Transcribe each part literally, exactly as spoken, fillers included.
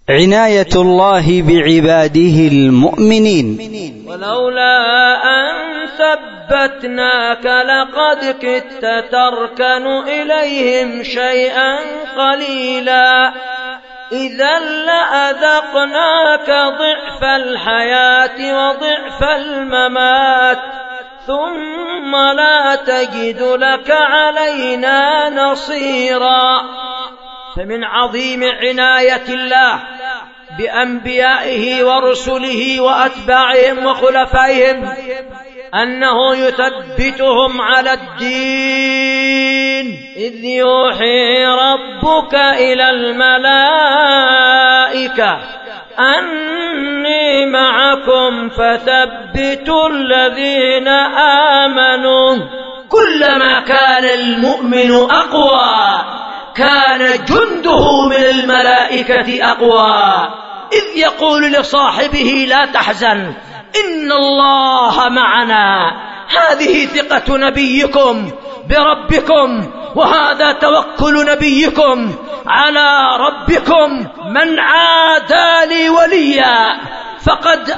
عناية الله بعباده المؤمنين. ولولا أن ثبتناك لقد كدت تركن إليهم شيئا قليلا إذا لأذقناك ضعف الحياة وضعف الممات ثم لا تجد لك علينا نصيرا. فمن عظيم عناية الله بأنبيائه ورسله وأتباعهم وخلفائهم أنه يثبتهم على الدين، إذ يوحي ربك إلى الملائكة أني معكم فثبتوا الذين آمنوا. كلما كان المؤمن أقوى كان جنده من الملائكة أقوى، إذ يقول لصاحبه لا تحزن إن الله معنا. هذه ثقة نبيكم بربكم، وهذا توكل نبيكم على ربكم. من عادى لي وليا فقد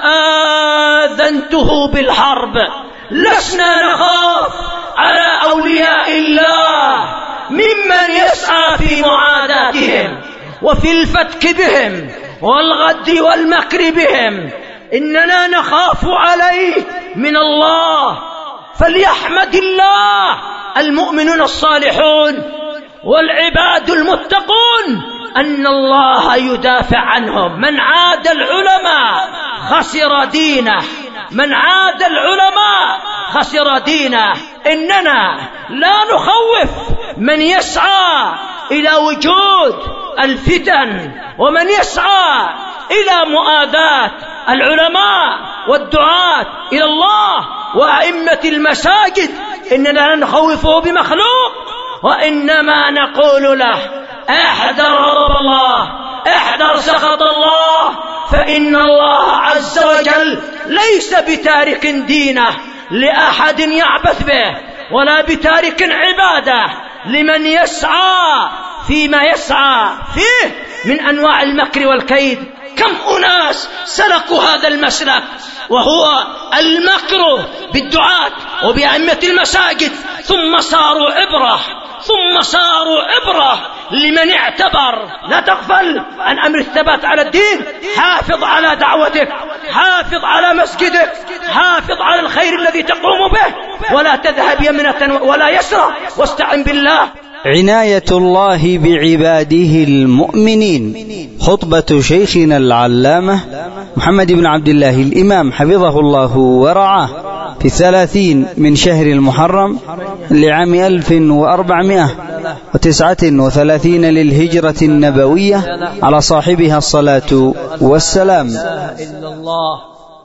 آذنته بالحرب. لسنا نخاف على أولياء الله ممن يسعى في معاداتهم وفي الفتك بهم والغد والمكر بهم، إننا نخاف عليه من الله. فليحمد الله المؤمنون الصالحون والعباد المتقون أن الله يدافع عنهم. من عاد العلماء خسر دينه، من عاد العلماء خسر دينه. إننا لا نخوف من يسعى إلى وجود الفتن ومن يسعى إلى مؤاذاة العلماء والدعاة إلى الله وأئمة المساجد. إننا لا نخوفه بمخلوق، وإنما نقول له احذر غضب الله، احذر سخط الله، فإن الله عز وجل ليس بتارك دينه لأحد يعبث به، ولا بتارك عباده لمن يسعى فيما يسعى فيه من أنواع المكر والكيد. كم أناس سلكوا هذا المسلك وهو المكر بالدعاة وبأئمة المساجد، ثم صاروا عبرة ثم صاروا عبرة لمن اعتبر. لا تغفل عن أمر الثبات على الدين، حافظ على دعوتك، حافظ على مسجدك، حافظ على الخير الذي تقوم به، ولا تذهب يمنة ولا يسرى، واستعن بالله. عناية الله بعباده المؤمنين. خطبة شيخنا العلامة محمد بن عبد الله الإمام حفظه الله ورعاه في الثلاثين من شهر المحرم لعام ألف وأربعمائة وتسعة وثلاثين للهجرة النبوية على صاحبها الصلاة والسلام. إلا الله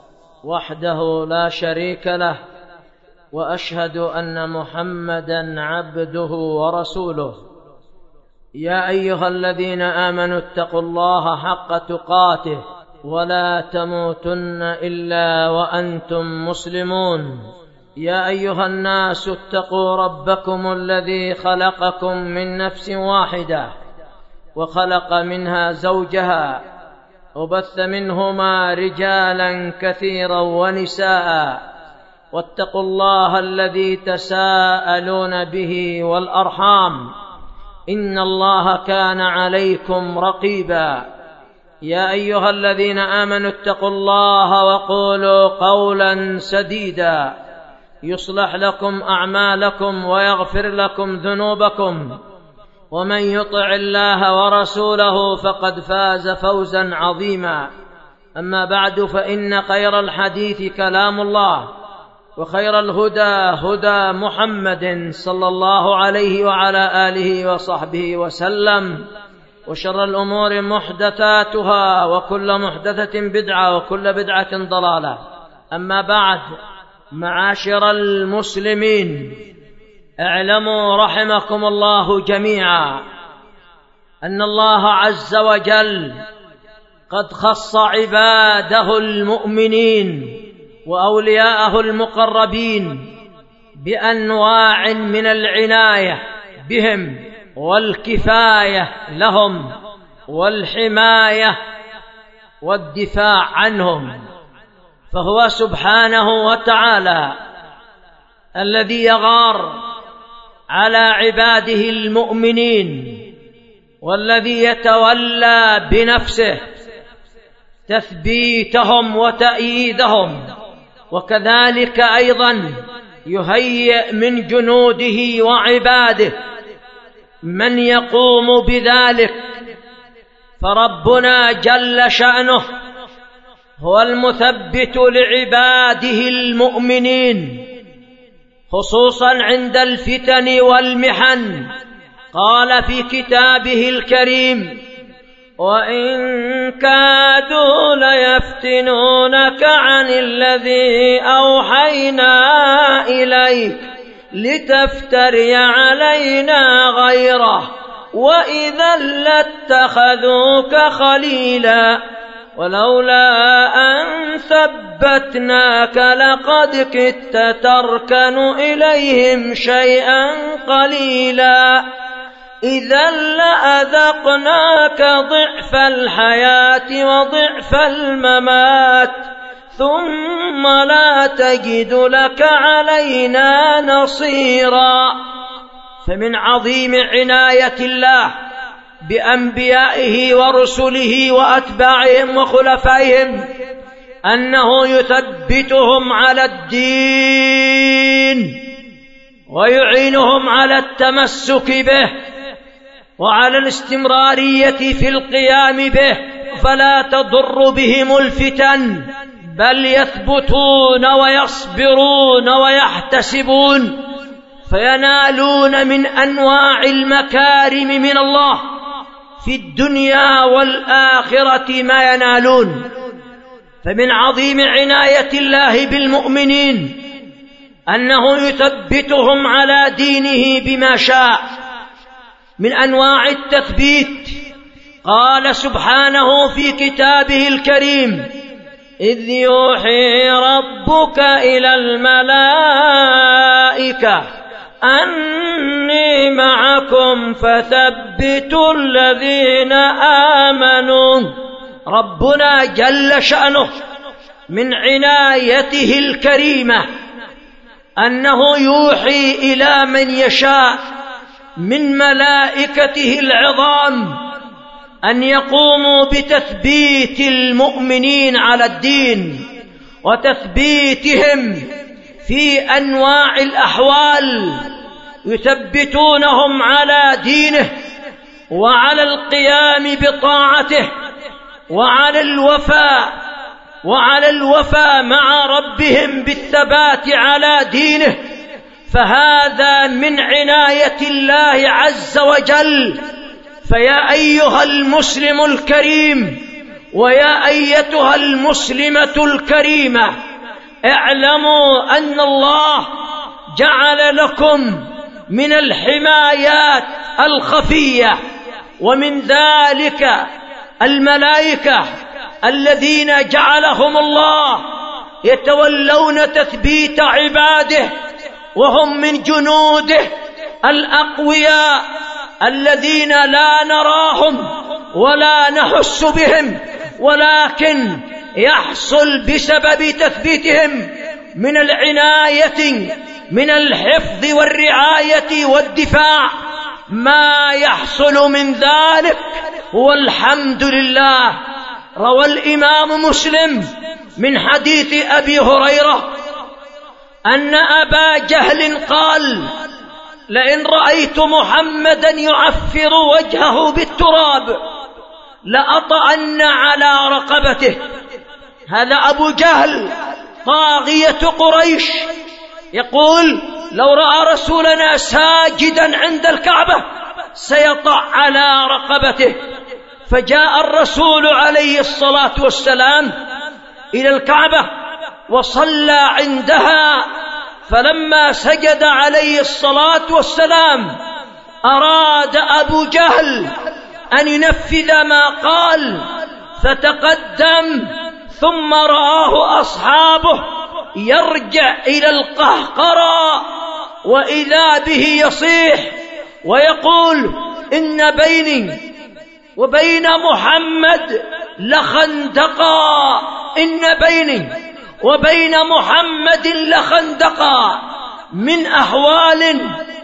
وحده لا شريك له، وأشهد أن محمدا عبده ورسوله. يا أيها الذين آمنوا اتقوا الله حق تقاته ولا تموتن إلا وأنتم مسلمون. يا أيها الناس اتقوا ربكم الذي خلقكم من نفس واحدة وخلق منها زوجها وبث منهما رجالا كثيرا ونساء، واتقوا الله الذي تساءلون به والأرحام إن الله كان عليكم رقيبا. يا أيها الذين آمنوا اتقوا الله وقولوا قولا سديدا يصلح لكم أعمالكم ويغفر لكم ذنوبكم، ومن يطع الله ورسوله فقد فاز فوزا عظيما. أما بعد، فإن خير الحديث كلام الله، وخير الهدى هدى محمد صلى الله عليه وعلى آله وصحبه وسلم، وشر الأمور محدثاتها، وكل محدثة بدعة، وكل بدعة ضلالة. أما بعد، معاشر المسلمين، اعلموا رحمكم الله جميعا أن الله عز وجل قد خص عباده المؤمنين وأولياءه المقربين بأنواع من العناية بهم والكفاية لهم والحماية والدفاع عنهم، فهو سبحانه وتعالى الذي يغار على عباده المؤمنين، والذي يتولى بنفسه تثبيتهم وتأييدهم، وكذلك أيضا يهيئ من جنوده وعباده من يقوم بذلك. فربنا جل شأنه هو المثبت لعباده المؤمنين، خصوصا عند الفتن والمحن. قال في كتابه الكريم: وإن كادوا ليفتنونك عن الذي أوحينا إليك لتفتري علينا غيره وإذا لاتخذوك خليلا ولولا أن ثبتناك لقد كدت تركن إليهم شيئا قليلا إذا لأذقناك ضعف الحياة وضعف الممات ثم لا تجد لك علينا نصيرا. فمن عظيم عناية الله بأنبيائه ورسله وأتباعهم وخلفائهم أنه يثبتهم على الدين ويعينهم على التمسك به وعلى الاستمرارية في القيام به، فلا تضر بهم الفتن، بل يثبتون ويصبرون ويحتسبون فينالون من أنواع المكارم من الله في الدنيا والآخرة ما ينالون. فمن عظيم عناية الله بالمؤمنين أنه يثبتهم على دينه بما شاء من أنواع التثبيت. قال سبحانه في كتابه الكريم: إذ يوحي ربك إلى الملائكة أني معكم فثبتوا الذين آمنوا. ربنا جل شأنه من عنايته الكريمة أنه يوحي إلى من يشاء من ملائكته العظام أن يقوموا بتثبيت المؤمنين على الدين وتثبيتهم في أنواع الأحوال، يثبتونهم على دينه وعلى القيام بطاعته وعلى الوفاء وعلى الوفاء مع ربهم بالثبات على دينه. فهذا من عناية الله عز وجل. فيا أيها المسلم الكريم ويا أيتها المسلمة الكريمة، اعلموا أن الله جعل لكم من الحمايات الخفية ومن ذلك الملائكة الذين جعلهم الله يتولون تثبيت عباده، وهم من جنوده الأقوياء الذين لا نراهم ولا نحس بهم، ولكن يحصل بسبب تثبيتهم من العناية من الحفظ والرعاية والدفاع ما يحصل من ذلك، والحمد لله. روى الإمام مسلم من حديث أبي هريرة أن أبا جهل قال: لئن رأيت محمدا يعفر وجهه بالتراب لأطأن على رقبته. هذا أبو جهل طاغية قريش يقول: لو رأى رسولنا ساجدا عند الكعبة سيطأ على رقبته. فجاء الرسول عليه الصلاة والسلام إلى الكعبة وصلى عندها، فلما سجد عليه الصلاة والسلام أراد أبو جهل أن ينفذ ما قال، فتقدم ثم رآه أصحابه يرجع إلى القهقرى، وإذا به يصيح ويقول: إن بيني وبين محمد لخندقا، إن بيني وبين محمد لخندقا من أهوال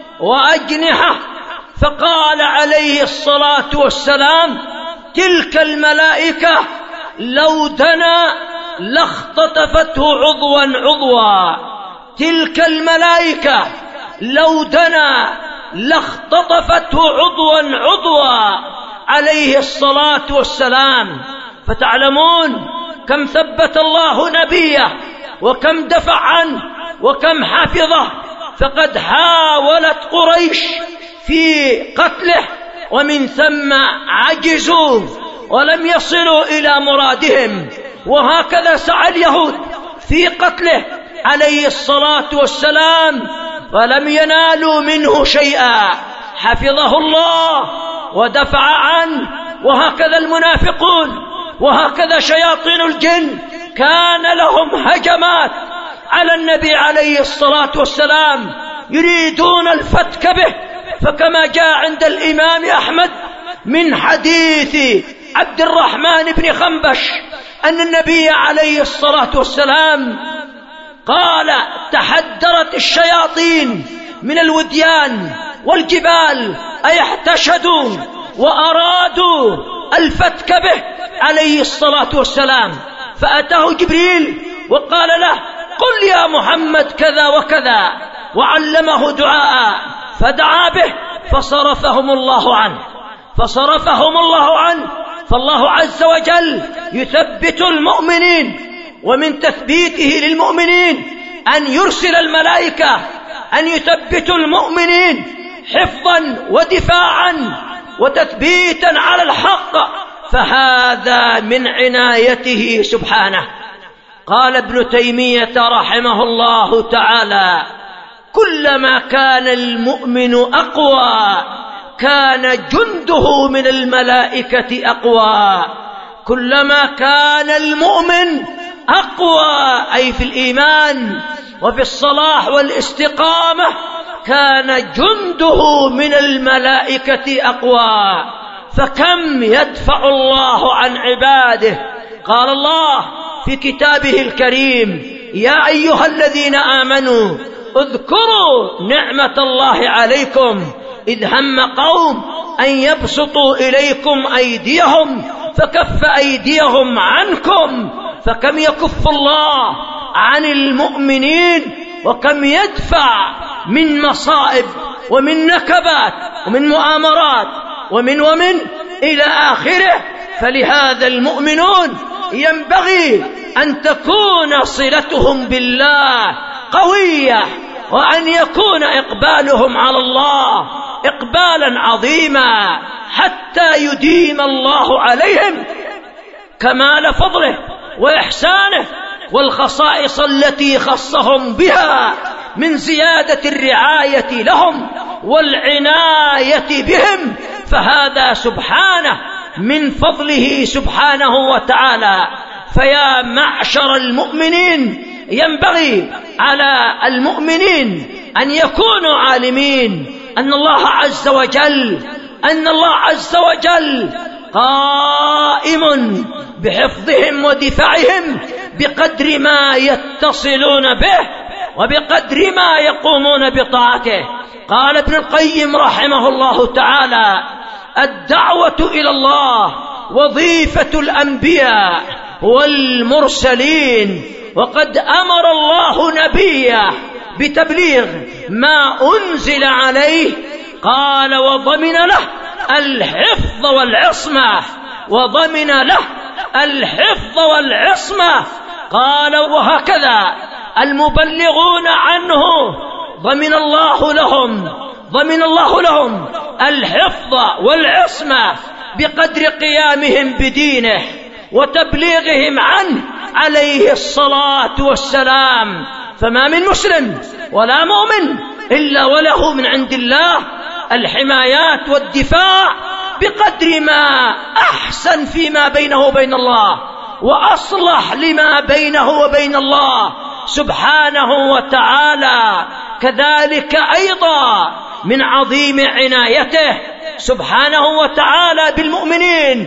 وأجنحة. فقال عليه الصلاة والسلام: تلك الملائكة لو دنا لاختطفته عضوا عضوا، تلك الملائكة لو دنا لاختطفته عضوا عضوا عليه الصلاة والسلام. فتعلمون كم ثبت الله نبيه وكم دفع عنه وكم حفظه. فقد حاولت قريش في قتله ومن ثم عجزوا ولم يصلوا إلى مرادهم، وهكذا سعى اليهود في قتله عليه الصلاة والسلام ولم ينالوا منه شيئا، حفظه الله ودفع عنه. وهكذا المنافقون وهكذا شياطين الجن كان لهم هجمات على النبي عليه الصلاة والسلام يريدون الفتك به. فكما جاء عند الإمام أحمد من حديث عبد الرحمن بن خنبش أن النبي عليه الصلاة والسلام قال: تحدرت الشياطين من الوديان والجبال أي احتشدوا وأرادوا الفتك به عليه الصلاة والسلام. فأتاه جبريل وقال له: قل يا محمد كذا وكذا، وعلمه دعاء فدعا به فصرفهم الله عنه فصرفهم الله عنه فالله عز وجل يثبت المؤمنين، ومن تثبيته للمؤمنين أن يرسل الملائكة أن يثبتوا المؤمنين حفظا ودفاعا وتثبيتا على الحق، فهذا من عنايته سبحانه. قال ابن تيمية رحمه الله تعالى: كلما كان المؤمن أقوى كان جنده من الملائكة أقوى. كلما كان المؤمن أقوى أي في الإيمان وفي الصلاح والاستقامة كان جنده من الملائكة أقوى. فكم يدفع الله عن عباده. قال الله في كتابه الكريم: يا أيها الذين آمنوا اذكروا نعمة الله عليكم إذ هم قوم أن يبسطوا إليكم أيديهم فكف أيديهم عنكم. فكم يكف الله عن المؤمنين وكم يدفع من مصائب ومن نكبات ومن مؤامرات ومن ومن إلى آخره. فلهذا المؤمنون ينبغي أن تكون صلتهم بالله قوية، وأن يكون إقبالهم على الله إقبالا عظيما حتى يديم الله عليهم كمال فضله وإحسانه والخصائص التي خصهم بها من زيادة الرعاية لهم والعناية بهم. فهذا سبحانه من فضله سبحانه وتعالى. فيا معشر المؤمنين ينبغي على المؤمنين أن يكونوا عالمين أن الله عز وجل أن الله عز وجل قائم بحفظهم ودفاعهم بقدر ما يتصلون به وبقدر ما يقومون بطاعته. قال ابن القيم رحمه الله تعالى: الدعوة إلى الله وظيفة الأنبياء والمرسلين، وقد أمر الله نبيه بتبليغ ما أنزل عليه. قال: وضمن له الحفظ والعصمة وضمن له الحفظ والعصمة. قال: وهكذا المبلغون عنه ضمن الله لهم ضمن الله لهم الحفظ والعصمة بقدر قيامهم بدينه وتبليغهم عنه عليه الصلاة والسلام. فما من مسلم ولا مؤمن إلا وله من عند الله الحمايات والدفاع بقدر ما أحسن فيما بينه وبين الله وأصلح لما بينه وبين الله سبحانه وتعالى. كذلك أيضا من عظيم عنايته سبحانه وتعالى بالمؤمنين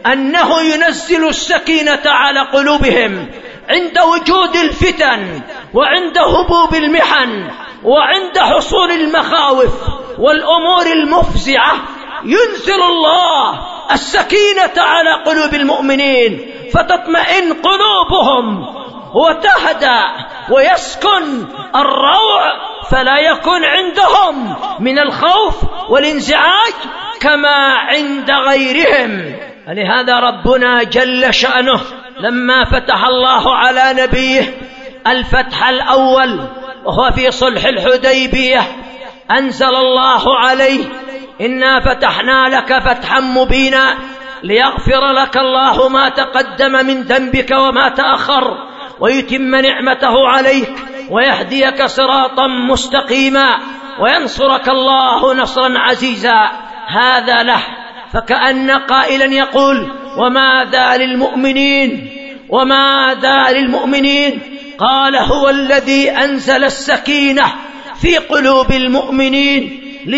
أنه ينزل السكينة على قلوبهم عند وجود الفتن وعند هبوب المحن وعند حصول المخاوف والأمور المفزعة. ينزل الله السكينة على قلوب المؤمنين فتطمئن قلوبهم وتهدأ ويسكن الروع، فلا يكون عندهم من الخوف والانزعاج كما عند غيرهم. لهذا ربنا جل شأنه لما فتح الله على نبيه الفتح الأول وهو في صلح الحديبية أنزل الله عليه: إنا فتحنا لك فتحا مبينا ليغفر لك الله ما تقدم من ذنبك وما تأخر ويتم نعمته عليك ويهديك صراطا مستقيما وينصرك الله نصرا عزيزا. هذا له، فكأن قائلا يقول: وماذا للمؤمنين وماذا للمؤمنين؟ قال: هو الذي أنزل السكينة في قلوب المؤمنين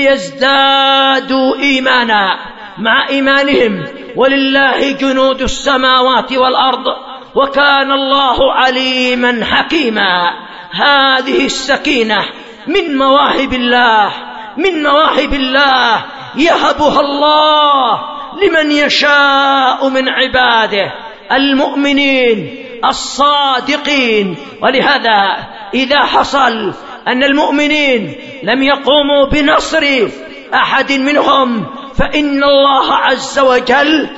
ليزدادوا إيمانا مع إيمانهم، ولله جنود السماوات والأرض وكان الله عليما حكيما. هذه السكينة من مواهب الله من مواهب الله يهبها الله لمن يشاء من عباده المؤمنين الصادقين. ولهذا إذا حصل أن المؤمنين لم يقوموا بنصر أحد منهم فإن الله عز وجل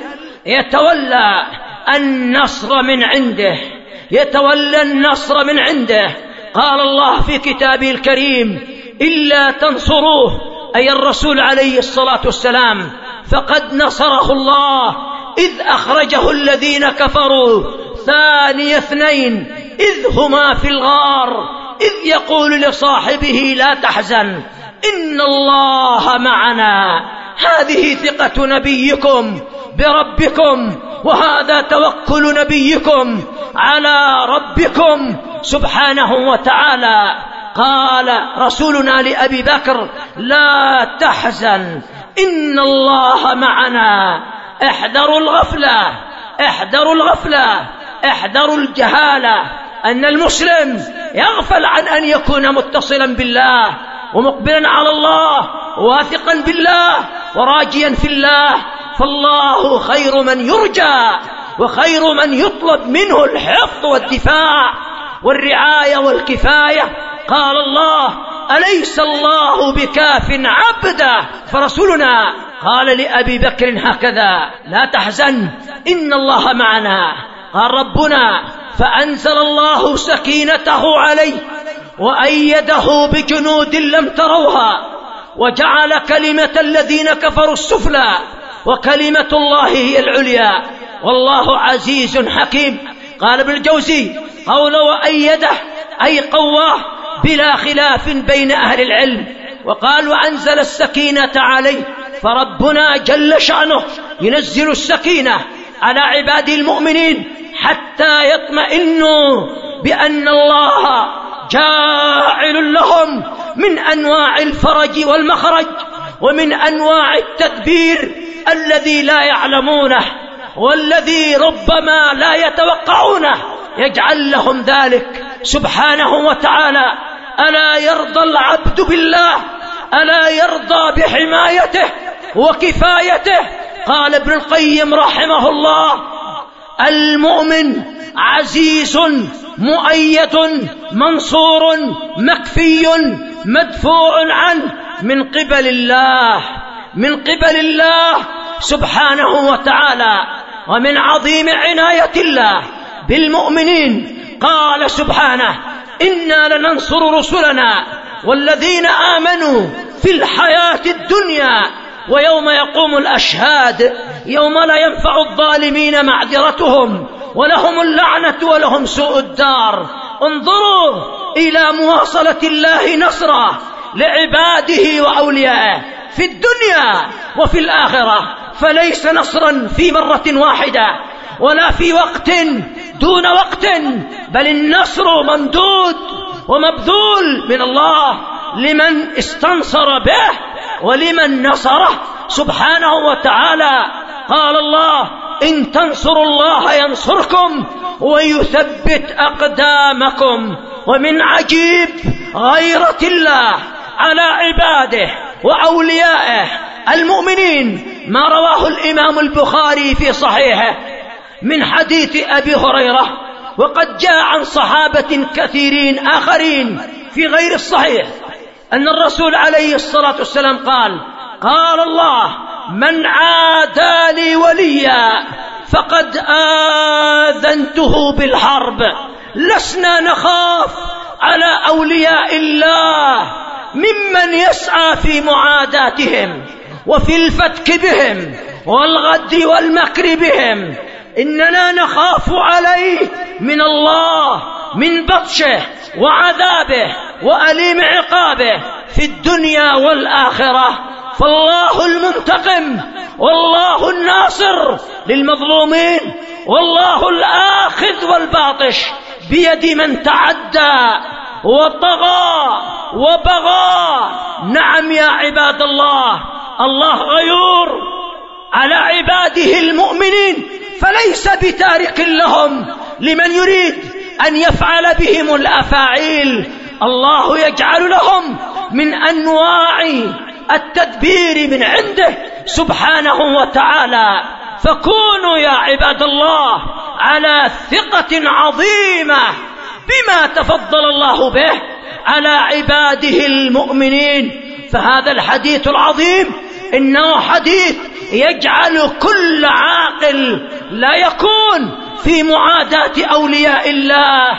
يتولى النصر من عنده يتولى النصر من عنده. قال الله في كتابه الكريم: إلا تنصروه، أي الرسول عليه الصلاة والسلام، فقد نصره الله إذ أخرجه الذين كفروا ثاني اثنين إذ هما في الغار إذ يقول لصاحبه لا تحزن إن الله معنا. هذه ثقة نبيكم بربكم، وهذا توكل نبيكم على ربكم سبحانه وتعالى. قال رسولنا لأبي بكر: لا تحزن إن الله معنا. احذروا الغفلة احذروا الغفلة احذروا الجهالة، أن المسلم يغفل عن أن يكون متصلا بالله ومقبلا على الله واثقا بالله وراجيا في الله، فالله خير من يرجى وخير من يطلب منه الحفظ والدفاع والرعاية والكفاية. قال الله: أليس الله بكاف عبده؟ فرسولنا قال لأبي بكر هكذا: لا تحزن إن الله معنا. قال ربنا: فأنزل الله سكينته عليه وأيده بجنود لم تروها وجعل كلمة الذين كفروا السفلى وكلمة الله هي العليا والله عزيز حكيم. قال ابن الجوزي: قول وأيده أي قواه بلا خلاف بين أهل العلم. وقال: وأنزل السكينة عليه. فربنا جل شأنه ينزل السكينة على عباده المؤمنين حتى يطمئنوا بأن الله جاعل لهم من أنواع الفرج والمخرج ومن أنواع التدبير الذي لا يعلمونه والذي ربما لا يتوقعونه، يجعل لهم ذلك سبحانه وتعالى. ألا يرضى العبد بالله؟ ألا يرضى بحمايته وكفايته؟ قال ابن القيم رحمه الله: المؤمن عزيز مؤيد منصور مكفي مدفوع عنه من قبل الله من قبل الله سبحانه وتعالى، ومن عظيم عناية الله بالمؤمنين قال سبحانه: إنا لننصر رسلنا والذين آمنوا في الحياة الدنيا ويوم يقوم الأشهاد يوم لا ينفع الظالمين معذرتهم ولهم اللعنة ولهم سوء الدار. انظروا إلى مواصلة الله نصره لعباده وأوليائه في الدنيا وفي الآخرة، فليس نصرا في مرة واحدة ولا في وقت دون وقت، بل النصر ممدود ومبذول من الله لمن استنصر به ولمن نصره سبحانه وتعالى. قال الله: إن تنصروا الله ينصركم ويثبت أقدامكم. ومن عجيب غيرة الله على عباده وأوليائه المؤمنين ما رواه الإمام البخاري في صحيحه من حديث أبي هريرة، وقد جاء عن صحابة كثيرين آخرين في غير الصحيح أن الرسول عليه الصلاة والسلام قال: قال الله: من عادى لي وليا فقد آذنته بالحرب. لسنا نخاف على أولياء الله ممن يسعى في معاداتهم وفي الفتك بهم والغد والمكر بهم، إننا نخاف عليه من الله، من بطشه وعذابه وأليم عقابه في الدنيا والآخرة. فالله المنتقم والله الناصر للمظلومين، والله الآخذ والباطش بيد من تعدى وطغى وبغى. نعم يا عباد الله، الله غيور على عباده المؤمنين، فليس بتارك لهم لمن يريد أن يفعل بهم الأفاعيل. الله يجعل لهم من أنواع التدبير من عنده سبحانه وتعالى. فكونوا يا عباد الله على ثقة عظيمة بما تفضل الله به على عباده المؤمنين. فهذا الحديث العظيم إنه حديث يجعل كل عاقل لا يكون في معاداة أولياء الله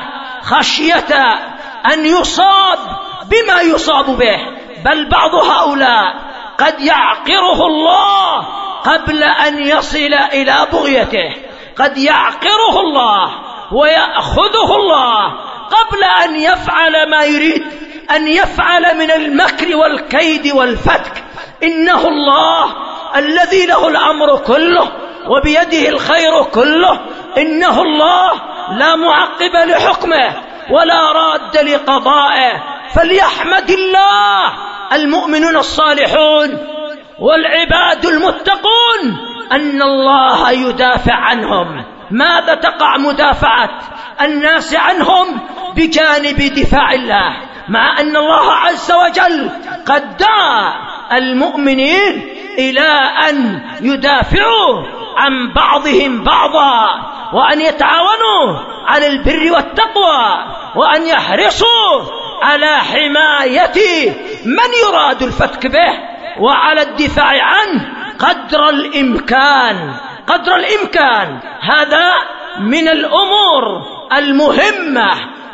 خشية أن يصاب بما يصاب به، بل بعض هؤلاء قد يعقره الله قبل أن يصل إلى بغيته، قد يعقره الله ويأخذه الله قبل أن يفعل ما يريد أن يفعل من المكر والكيد والفتك. إنه الله الذي له الأمر كله وبيده الخير كله. إنه الله لا معقب لحكمه ولا راد لقضائه. فليحمد الله المؤمنون الصالحون والعباد المتقون أن الله يدافع عنهم. ماذا تقع مدافعة الناس عنهم بجانب دفاع الله، مع أن الله عز وجل قد دعا المؤمنين إلى أن يدافعوا عن بعضهم بعضا، وأن يتعاونوا على البر والتقوى، وأن يحرصوا على حماية من يراد الفتك به وعلى الدفاع عنه قدر الإمكان قدر الإمكان. هذا من الأمور المهمة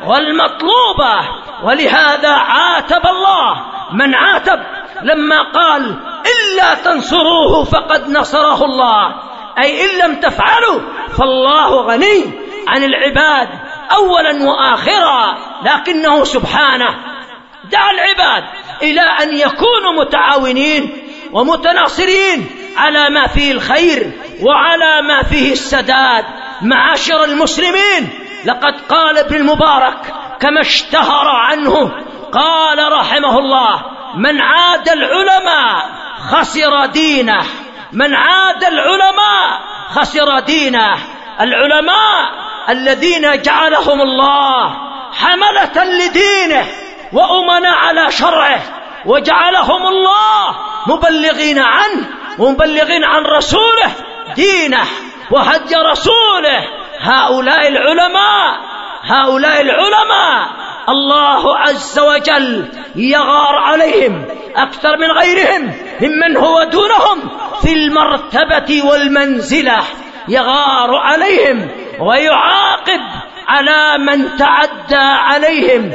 والمطلوبة. ولهذا عاتب الله من عاتب لما قال: إلا تنصروه فقد نصره الله، أي إن لم تفعلوا فالله غني عن العباد أولا وآخرا، لكنه سبحانه دعا العباد إلى أن يكونوا متعاونين ومتناصرين على ما فيه الخير وعلى ما فيه السداد. معاشر المسلمين، لقد قال ابن المبارك كما اشتهر عنه، قال رحمه الله: من عاد العلماء خسر دينه. من عاد العلماء خسر دينه. العلماء الذين جعلهم الله حملة لدينه وأمنا على شرعه، وجعلهم الله مبلغين عنه ومبلغين عن رسوله دينه وهدي رسوله. هؤلاء العلماء هؤلاء العلماء الله عز وجل يغار عليهم أكثر من غيرهم ممن هو دونهم في المرتبة والمنزلة، يغار عليهم ويعاقب على من تعدى عليهم.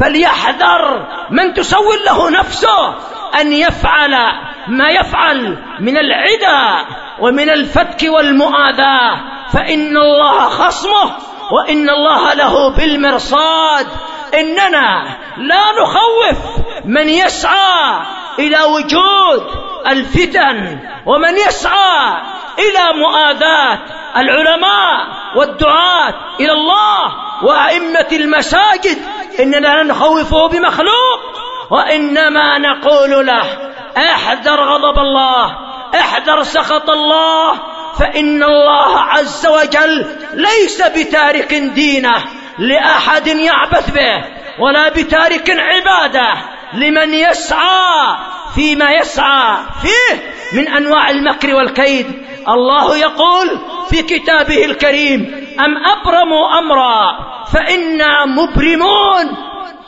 فليحذر من تسول له نفسه أن يفعل ما يفعل من العدى ومن الفتك والمؤاذاة، فإن الله خصمه وإن الله له بالمرصاد. إننا لا نخوف من يسعى إلى وجود الفتن ومن يسعى إلى مؤاذاة العلماء والدعاة إلى الله وأئمة المساجد. إننا لا نخوفه بمخلوق، وإنما نقول له: احذر غضب الله، احذر سخط الله، فإن الله عز وجل ليس بتارك دينه لأحد يعبث به، ولا بتارك عباده لمن يسعى فيما يسعى فيه من أنواع المكر والكيد. الله يقول في كتابه الكريم: أم أبرموا أمرا فإنا مبرمون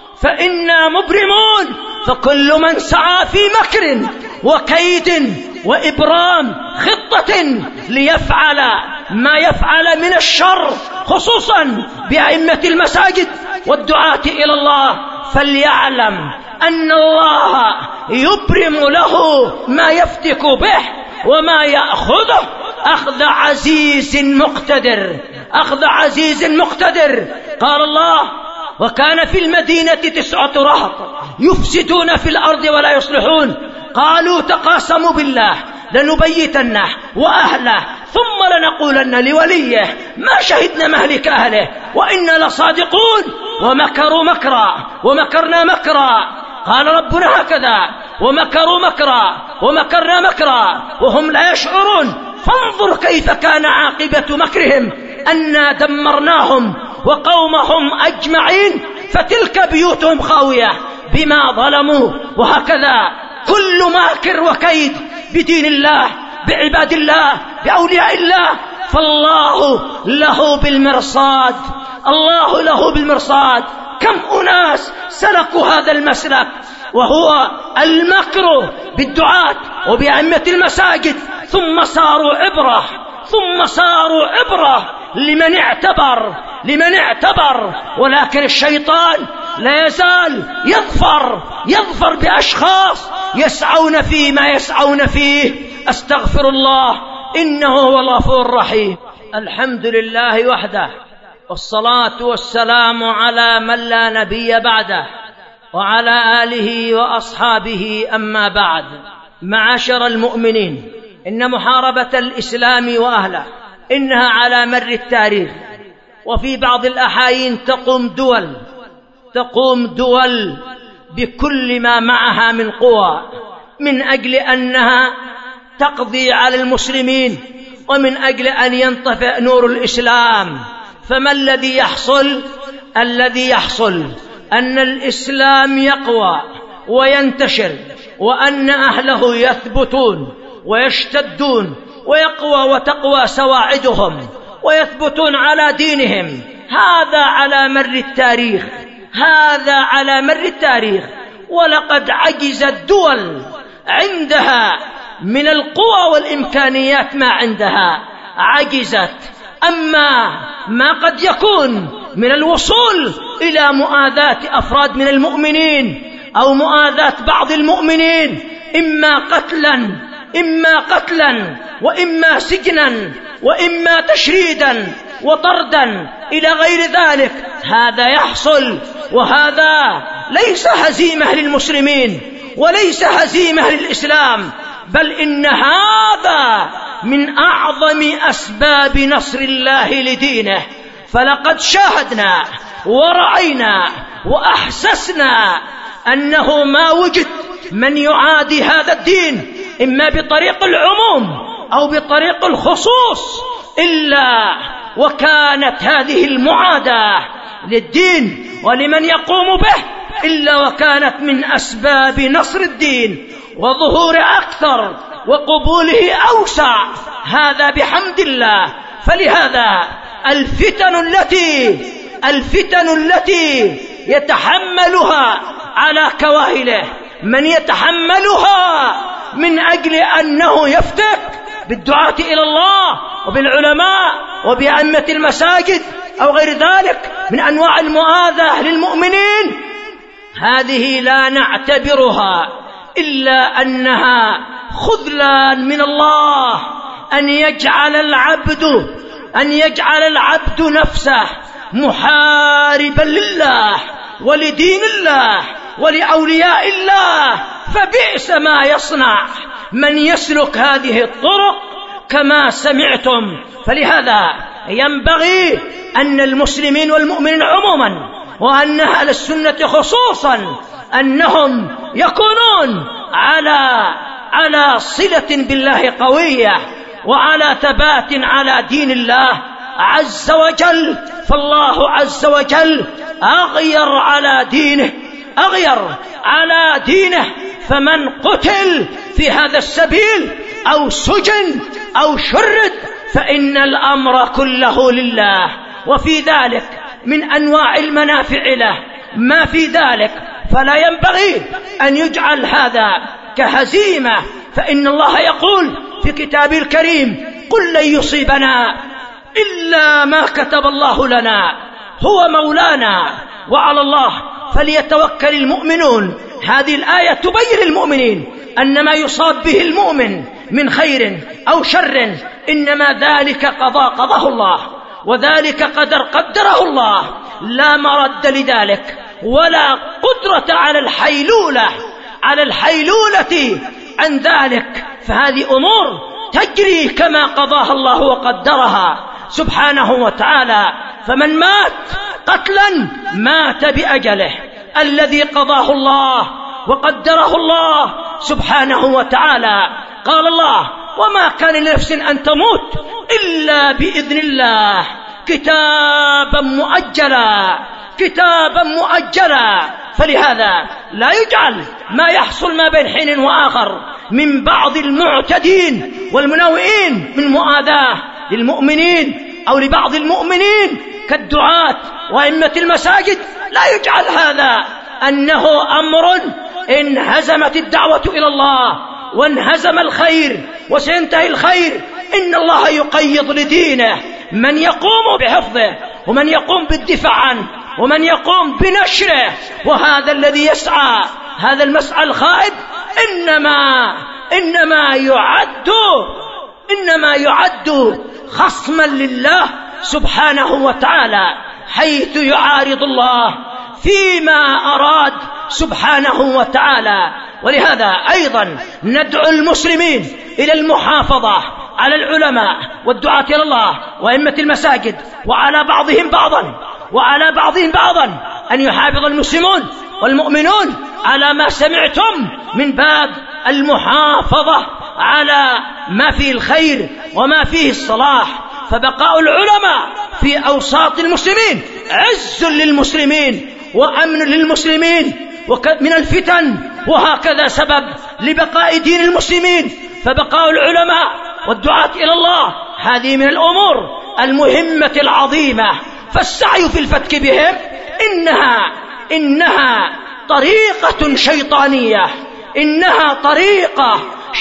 فإنا مبرمون. فكل من سعى في مكر وكيد وإبرام خطة ليفعل ما يفعل من الشر، خصوصا بأئمة المساجد والدعاة إلى الله، فليعلم أن الله يبرم له ما يفتك به وما يأخذه أخذ عزيز مقتدر، أخذ عزيز مقتدر. قال الله: وكان في المدينة تسعة رهط يفسدون في الأرض ولا يصلحون، قالوا تقاسموا بالله لنبيتنه وأهله ثم لنقولن لوليه ما شهدنا مهلك أهله وإنا لصادقون، ومكروا مكرا ومكرنا مكرا. قال ربنا هكذا: ومكروا مكرا ومكرنا مكرا وهم لا يشعرون. فانظر كيف كان عاقبة مكرهم أنا دمرناهم وقومهم أجمعين، فتلك بيوتهم خاوية بما ظلموا. وهكذا كل ماكر وكيد بدين الله، بعباد الله، بأولياء الله، فالله له بالمرصاد، الله له بالمرصاد. كم أناس سلكوا هذا المسلك وهو المكر بالدعاة وبأئمة المساجد، ثم صاروا عبرة ثم صاروا عبرة لمن اعتبر لمن اعتبر ولكن الشيطان لا يزال يظفر يظفر بأشخاص يسعون فيما يسعون فيه. أستغفر الله إنه هو الغفور الرحيم. الحمد لله وحده، والصلاة والسلام على من لا نبي بعده، وعلى آله وأصحابه. أما بعد، معاشر المؤمنين، إن محاربة الإسلام وأهله إنها على مر التاريخ، وفي بعض الأحايين تقوم دول تقوم دول بكل ما معها من قوى من أجل أنها تقضي على المسلمين ومن أجل أن ينطفئ نور الإسلام. فما الذي يحصل؟ الذي يحصل أن الإسلام يقوى وينتشر، وأن أهله يثبتون ويشتدون، ويقوى وتقوى سواعدهم ويثبتون على دينهم. هذا على مر التاريخ، هذا على مر التاريخ. ولقد عجزت دول عندها من القوى والإمكانيات ما عندها، عجزت. أما ما قد يكون من الوصول إلى مؤاذاة أفراد من المؤمنين أو مؤاذاة بعض المؤمنين، إما قتلا إما قتلا وإما سجنا وإما تشريدا وطردا إلى غير ذلك، هذا يحصل. وهذا ليس هزيمة للمسلمين وليس هزيمة للإسلام، بل إن هذا من أعظم أسباب نصر الله لدينه. فلقد شاهدنا ورأينا وأحسسنا أنه ما وجد من يعادي هذا الدين إما بطريق العموم أو بطريق الخصوص إلا وكانت هذه المعاداة للدين ولمن يقوم به إلا وكانت من أسباب نصر الدين وظهور أكثر وقبوله أوسع. هذا بحمد الله. فلهذا الفتن التي الفتن التي يتحملها على كواهله من يتحملها من أجل أنه يفتك بالدعاة إلى الله وبالعلماء وبأئمة المساجد أو غير ذلك من أنواع المؤاذاة للمؤمنين، هذه لا نعتبرها إلا أنها خذلان من الله، أن يجعل العبد أن يجعل العبد نفسه محاربا لله ولدين الله ولأولياء الله. فبئس ما يصنع من يسلك هذه الطرق كما سمعتم. فلهذا ينبغي أن المسلمين والمؤمنين عموما وأن أهل السنة خصوصا أنهم يكونون على على صلة بالله قوية، وعلى ثبات على دين الله عز وجل. فالله عز وجل أغير على دينه أغير على دينه فمن قتل في هذا السبيل أو سجن أو شرد فإن الأمر كله لله. وفي ذلك من أنواع المنافع له ما في ذلك، فلا ينبغي أن يجعل هذا كهزيمة، فإن الله يقول في كتابه الكريم: قل لن يصيبنا إلا ما كتب الله لنا هو مولانا وعلى الله فليتوكل المؤمنون. هذه الآية تبين للمؤمنين أن ما يصاب به المؤمن من خير أو شر إنما ذلك قضاء قضاه الله، وذلك قدر قدره الله، لا مرد لذلك ولا قدرة على الحيلولة على الحيلولة عن ذلك. فهذه أمور تجري كما قضاها الله وقدرها سبحانه وتعالى. فمن مات قتلا مات بأجله الذي قضاه الله وقدره الله سبحانه وتعالى. قال الله: وما كان لنفس أن تموت إلا بإذن الله كتابا مؤجلا كتابا مؤجلا. فلهذا لا يجعل ما يحصل ما بين حين وآخر من بعض المعتدين والمناوئين من مؤاذاة للمؤمنين أو لبعض المؤمنين كالدعاة وأئمة المساجد، لا يجعل هذا أنه أمر انهزمت الدعوة إلى الله وانهزم الخير وسينتهي الخير. إن الله يقيض لدينه من يقوم بحفظه ومن يقوم بالدفاع عنه ومن يقوم بنشره. وهذا الذي يسعى هذا المسعى الخائب إنما إنما يعد إنما يعد خصما لله سبحانه وتعالى، حيث يعارض الله فيما أراد سبحانه وتعالى. ولهذا أيضا ندعو المسلمين إلى المحافظة على العلماء والدعاة إلى الله وأئمة المساجد، وعلى بعضهم بعضا وعلى بعضهم بعضا أن يحافظ المسلمون والمؤمنون على ما سمعتم من باب المحافظة على ما فيه الخير وما فيه الصلاح. فبقاء العلماء في أوساط المسلمين عز للمسلمين وأمن للمسلمين من الفتن، وهكذا سبب لبقاء دين المسلمين. فبقاء العلماء والدعاة إلى الله هذه من الأمور المهمة العظيمة. فالسعي في الفتك بهم إنها إنها طريقة شيطانية إنها طريقة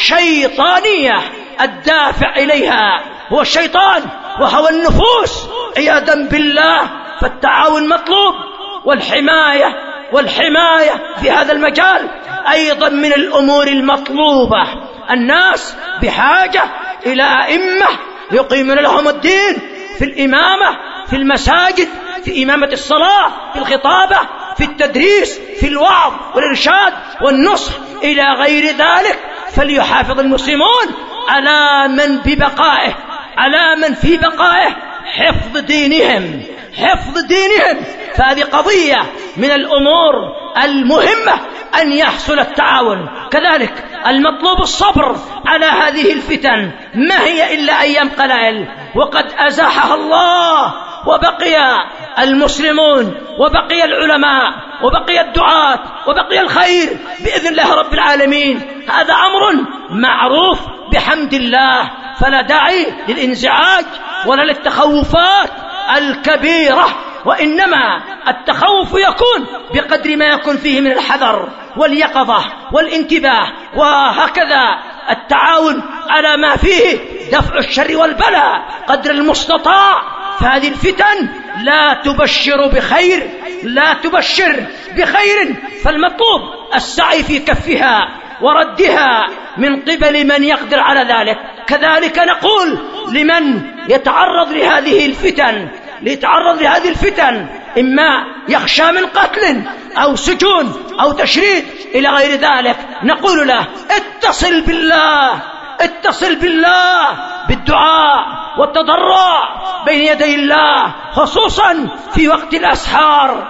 شيطانية الدافع إليها هو الشيطان وهو النفوس عياذا بالله. فالتعاون مطلوب، والحماية والحماية في هذا المجال أيضا من الأمور المطلوبة. الناس بحاجة إلى أئمة يقيمون لهم الدين في الإمامة في المساجد، في إمامة الصلاة، في الخطابة، في التدريس، في الوعظ والإرشاد والنصح إلى غير ذلك. فليحافظ المسلمون على من ببقائه على من في بقائه حفظ دينهم حفظ دينهم. فهذه قضية من الأمور المهمة أن يحصل التعاون. كذلك المطلوب الصبر على هذه الفتن، ما هي إلا أيام قلائل وقد أزاحها الله، وبقي المسلمون وبقي العلماء وبقي الدعاة وبقي الخير بإذن الله رب العالمين. هذا أمر معروف بحمد الله، فلا داعي للانزعاج ولا للتخوفات الكبيرة، وإنما التخوف يكون بقدر ما يكون فيه من الحذر واليقظة والانتباه، وهكذا التعاون على ما فيه دفع الشر والبلاء قدر المستطاع. فهذه الفتن لا تبشر بخير لا تبشر بخير فالمطلوب السعي في كفها وردها من قبل من يقدر على ذلك. كذلك نقول لمن يتعرض لهذه الفتن ليتعرض لهذه الفتن إما يخشى من قتل أو سجون أو تشريد إلى غير ذلك، نقول له اتصل بالله اتصل بالله بالدعاء والتضرع بين يدي الله، خصوصا في وقت الأسحار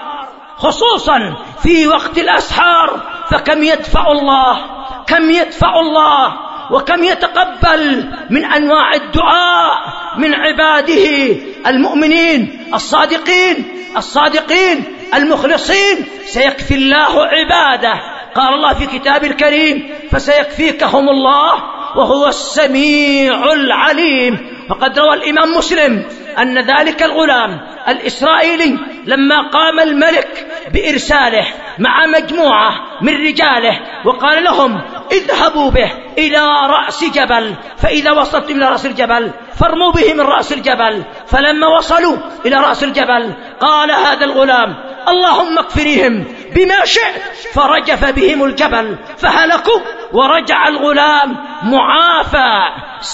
خصوصا في وقت الأسحار فكم يدفع الله كم يدفع الله وكم يتقبل من أنواع الدعاء من عباده المؤمنين الصادقين الصادقين المخلصين. سيكفي الله عباده. قال الله في كتاب الكريم: فسيكفيكهم الله وهو السميع العليم. وقد روى الإمام مسلم أن ذلك الغلام الإسرائيلي لما قام الملك بإرساله مع مجموعة من رجاله وقال لهم: اذهبوا به إلى رأس جبل، فإذا وصلتم إلى رأس الجبل فارموا به من رأس الجبل. فلما وصلوا إلى رأس الجبل قال هذا الغلام: اللهم اكفنيهم بما شئت، فرجف بهم الجبل فهلكوا. ورجع الغلام معافى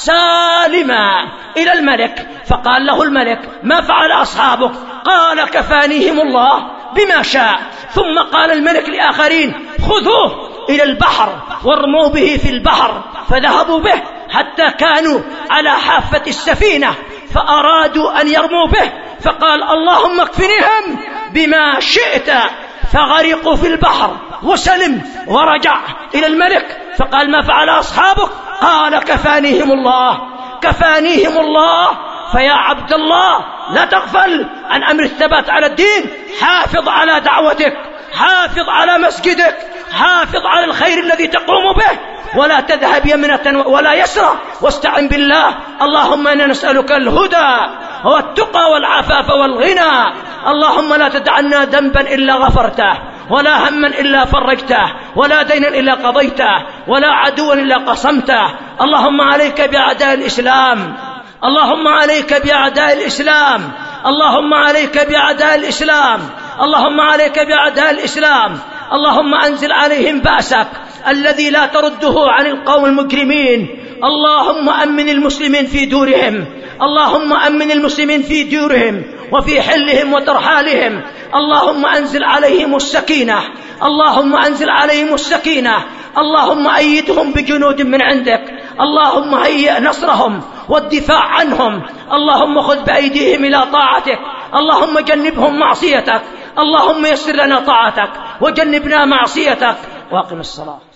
سالما إلى الملك، فقال له الملك: ما فعل أصحابك؟ قال: كفانيهم الله بما شاء. ثم قال الملك لآخرين: خذوه إلى البحر وارموا به في البحر. فذهبوا به حتى كانوا على حافة السفينة فأرادوا أن يرموا به، فقال: اللهم اكفنيهم بما شئت، فغرقوا في البحر وسلم. ورجع إلى الملك فقال: ما فعل أصحابك؟ قال: كفانيهم الله كفانيهم الله. فيا عبد الله لا تغفل عن أمر الثبات على الدين. حافظ على دعوتك، حافظ على مسجدك، حافظ على الخير الذي تقوم به، ولا تذهب يمنة ولا يسرى، واستعن بالله. اللهم إنا نسألك الهدى والتقى والعفاف والغنى. اللهم لا تدع لنا ذنبا إلا غفرته، ولا هما إلا فرجته، ولا دينا إلا قضيته، ولا عدوا إلا قصمته. اللهم عليك بأعداء الإسلام، اللهم عليك بأعداء الإسلام، اللهم عليك بأعداء الإسلام، اللهم عليك بأعداء الإسلام. اللهم أنزل عليهم بأسك الذي لا ترده عن القوم المجرمين. اللهم أمن المسلمين في دورهم، اللهم أمن المسلمين في دورهم وفي حلهم وترحالهم. اللهم أنزل عليهم السكينة، اللهم أنزل عليهم السكينة. اللهم أيدهم بجنود من عندك، اللهم هيئ نصرهم والدفاع عنهم. اللهم خذ بأيديهم إلى طاعتك، اللهم جنبهم معصيتك، اللهم يسر لنا طاعتك وجنبنا معصيتك. واقم الصلاة.